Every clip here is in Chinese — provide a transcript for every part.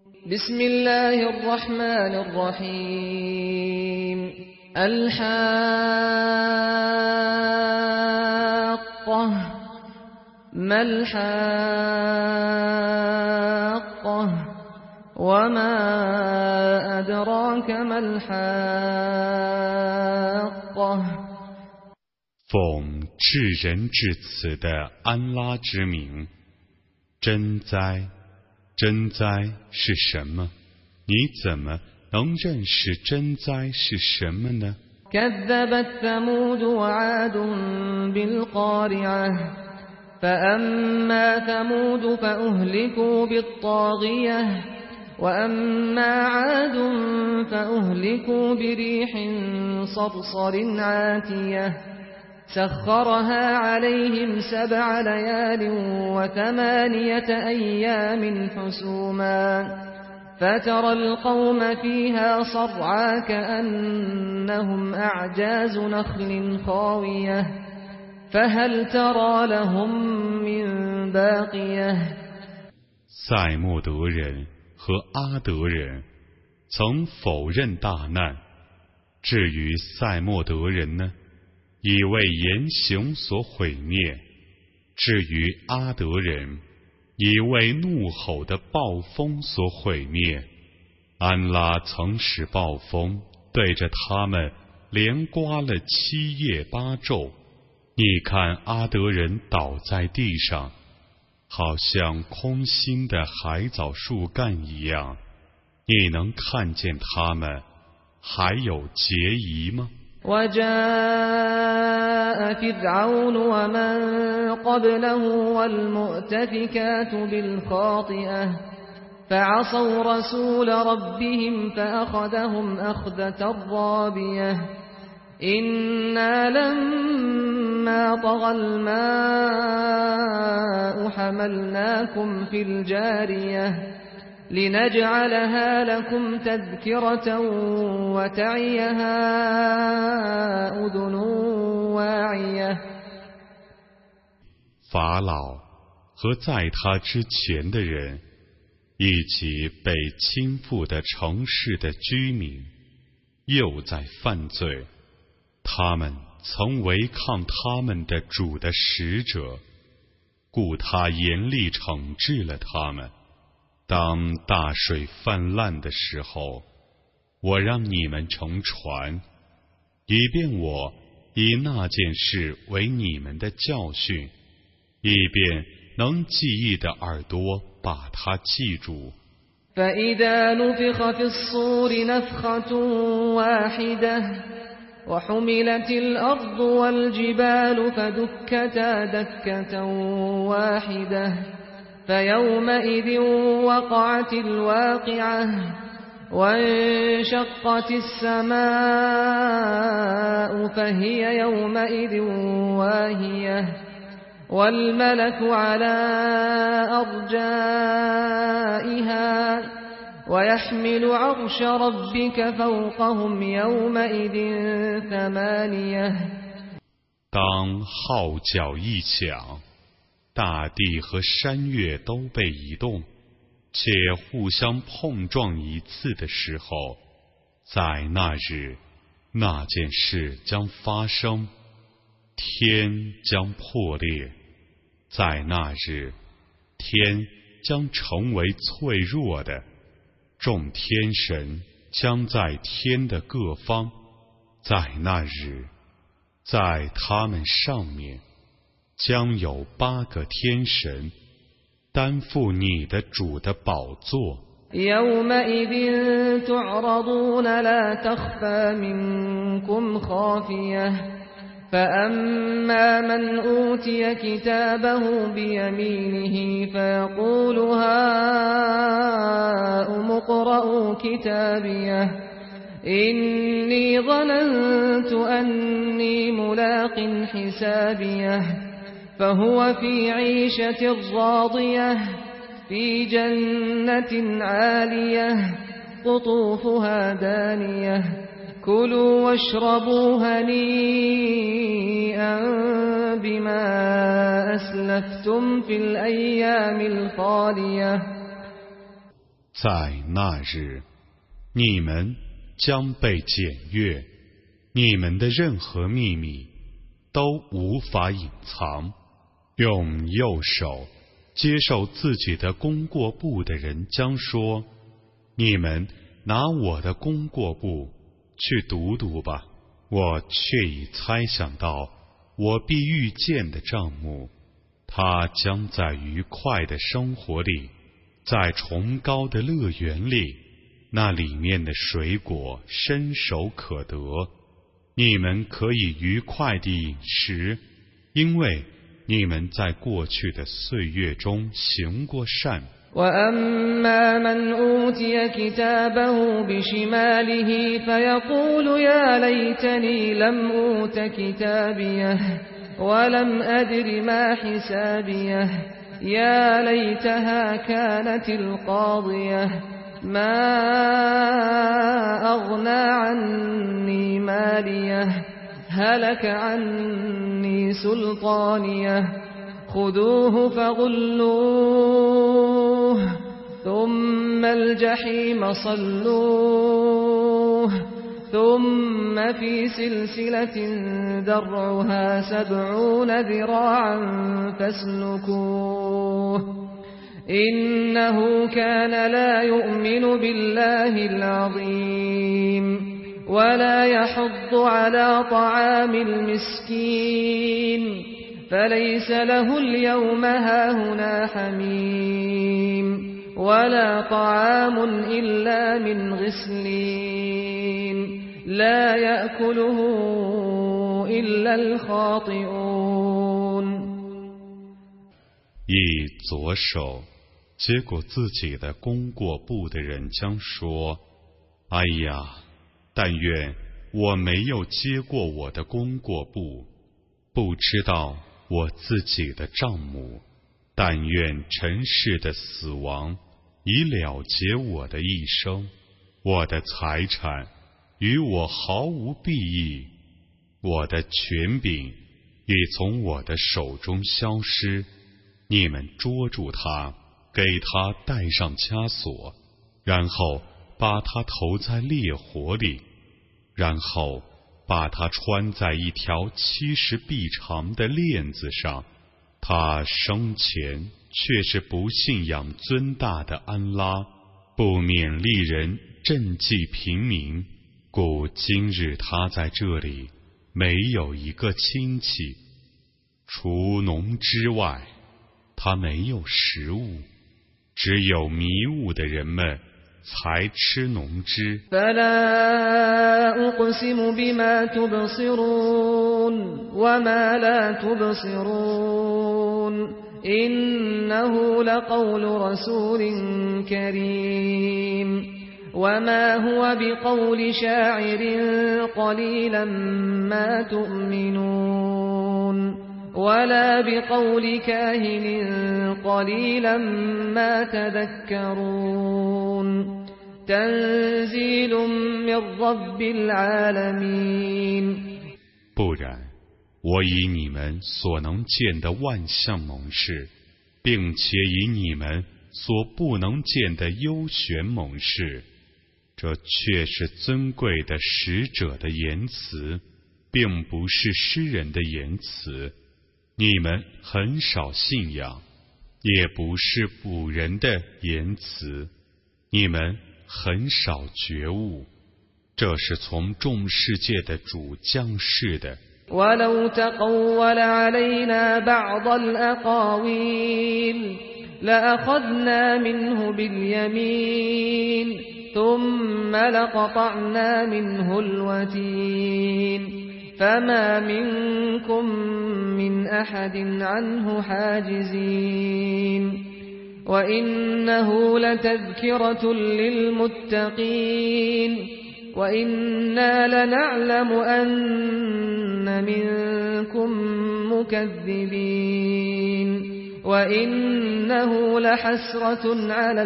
بسم الله الرحمن الرحيم الحاقة ما الحاقة وما أدراك ما الحاقة 奉至仁至慈的安拉之名，真灾，真灾是什么？你怎么能认识真灾是什么呢？ كذبت ثمود وعاد بالقارعة فأما ثمود فأهلكوا بالطاغية وأما عاد فأهلكوا بريح صرصر عاتية سخرها عليهم 7 ليال و8 أيام حسوما فترى القوم فيها صرعى كأنهم أعجاز نخل خاوية فهل ترى لهم من باقية 塞莫德人和阿德人曾否认大难，至于塞莫德人呢，已为言行所毁灭；至于阿德人，已为怒吼的暴风所毁灭。安拉曾使暴风对着他们连刮了7夜8昼。你看阿德人倒在地上，好像空心的海藻树干一样，你能看见他们还有结疑吗？ وجاء فرعون ومن قبله والمؤتفكات بالخاطئة فعصوا رسول ربهم فأخذهم أخذة رابية إنا لما طغى الماء حملناكم في الجارية لنجعلها لكم تذكرة وتعيها أذن واعية 法老和在他之前的人一起被倾覆的城市的居民又在犯罪，他们曾违抗他们的主的使者，故他严厉惩治了他们。当大水泛滥的时候，我让你们乘船，以便我以那件事为你们的教训，以便能记忆的耳朵把它记住。 فإذا نفخ في الصور نفخة واحدة وحملت الأرض والجبال فدكتا دكة واحدة فيومئذ وقعت الواقعة وانشقت السماء فهي يومئذ واهية والملك على أرجائها ويحمل عرش ربك فوقهم يومئذ 8 当号角一响，大地和山岳都被移动，且互相碰撞一次的时候，在那日，那件事将发生，天将破裂。在那日，天将成为脆弱的，众天神将在天的各方。在那日，在他们上面将有8个天神担负你的主的宝座。 يومئذ تعرضون لا تخفى منكم خافية فأما من أوتي كتابه بيمينه فيقول هاؤم اقرءوا كتابيه إني ظننت أني ملاق حسابيه فهو في عيشة راضية في جنة عالية قطوفها دانية كلوا واشربوا هنيئا بما أسلفتم في الأيام الخالية 在那日，你们将被检阅，你们的任何秘密都无法隐藏。用右手接受自己的功过簿的人将说：你们拿我的功过簿去读读吧，我却已猜想到我必遇见的账目，他将在愉快的生活里，在崇高的乐园里，那里面的水果伸手可得，你们可以愉快地饮食，因为你们在过去的岁月中行过善。 وأما من أوتي كتابه بشماله فيقول يا ليتني لم أوت كتابيه ولم أدر ما حسابيه يا ليتها كانت القاضية ما أغنى عني ماليه هلك عني سلطانيه خذوه فغلوه ثم الجحيم صلوه ثم في سلسلة درعها 70 ذراعا فاسلكوه إنه كان لا يؤمن بالله العظيم ولا يحض على طعام المسكين فليس له اليوم هاهنا حميم ولا طعام إلا من غسلين لا يأكله إلا الخاطئون 以左手接过自己的功过簿的人将说：哎呀，但愿我没有接过我的功过簿，不知道我自己的账目，但愿尘世的死亡已了结我的一生，我的财产与我毫无裨益，我的权柄已从我的手中消失。你们捉住他，给他戴上枷锁，然后把他投在烈火里，然后把他穿在一条70臂长的链子上。他生前却是不信仰尊大的安拉，不勉励人赈济平民，故今日他在这里没有一个亲戚，除农之外，他没有食物，只有迷雾的人们才吃农枝。 فلا أقسم بما تبصرون وما لا تبصرون إنه لقول رسول كريم وما هو بقول شاعر قليلا ما تؤمنون ولا بقول كاهن قليلا ما تذكرون تنزيل من رب العالمين 不然，我以你们所能见的万象蒙示，并且以你们所不能见的幽玄蒙示，这却是尊贵的使者的言辞，并不是诗人的言辞。你们很少信仰，也不是古人的言辞，你们很少觉悟，这是从众世界的主降世的。 ولو تقول علينا بعض الأقاويل لأخذنا منه باليمين ثم لقطعنا منه الوتين فما منكم من أحد عنه حاجزين وإنه لتذكرة للمتقين وإنا لنعلم أن منكم مكذبين وإنه لحسرة على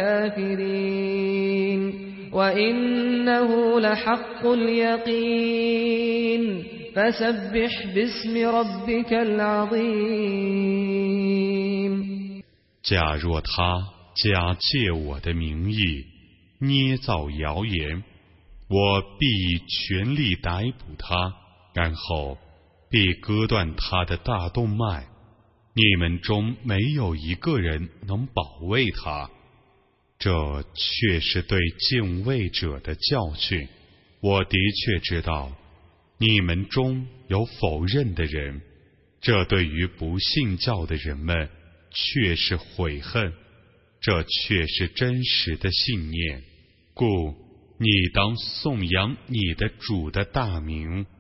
الكافرين وإنه لحق اليقين فسبح باسم ربك العظيم 假若他假借我的名义捏造谣言，我必以全力逮捕他，然后必割断他的大动脉。你们中没有一个人能保卫他，这却是对敬畏者的教训。我的确知道你们中有否认的人，这对于不信教的人们却是悔恨，这却是真实的信念。故你当颂扬你的主的大名，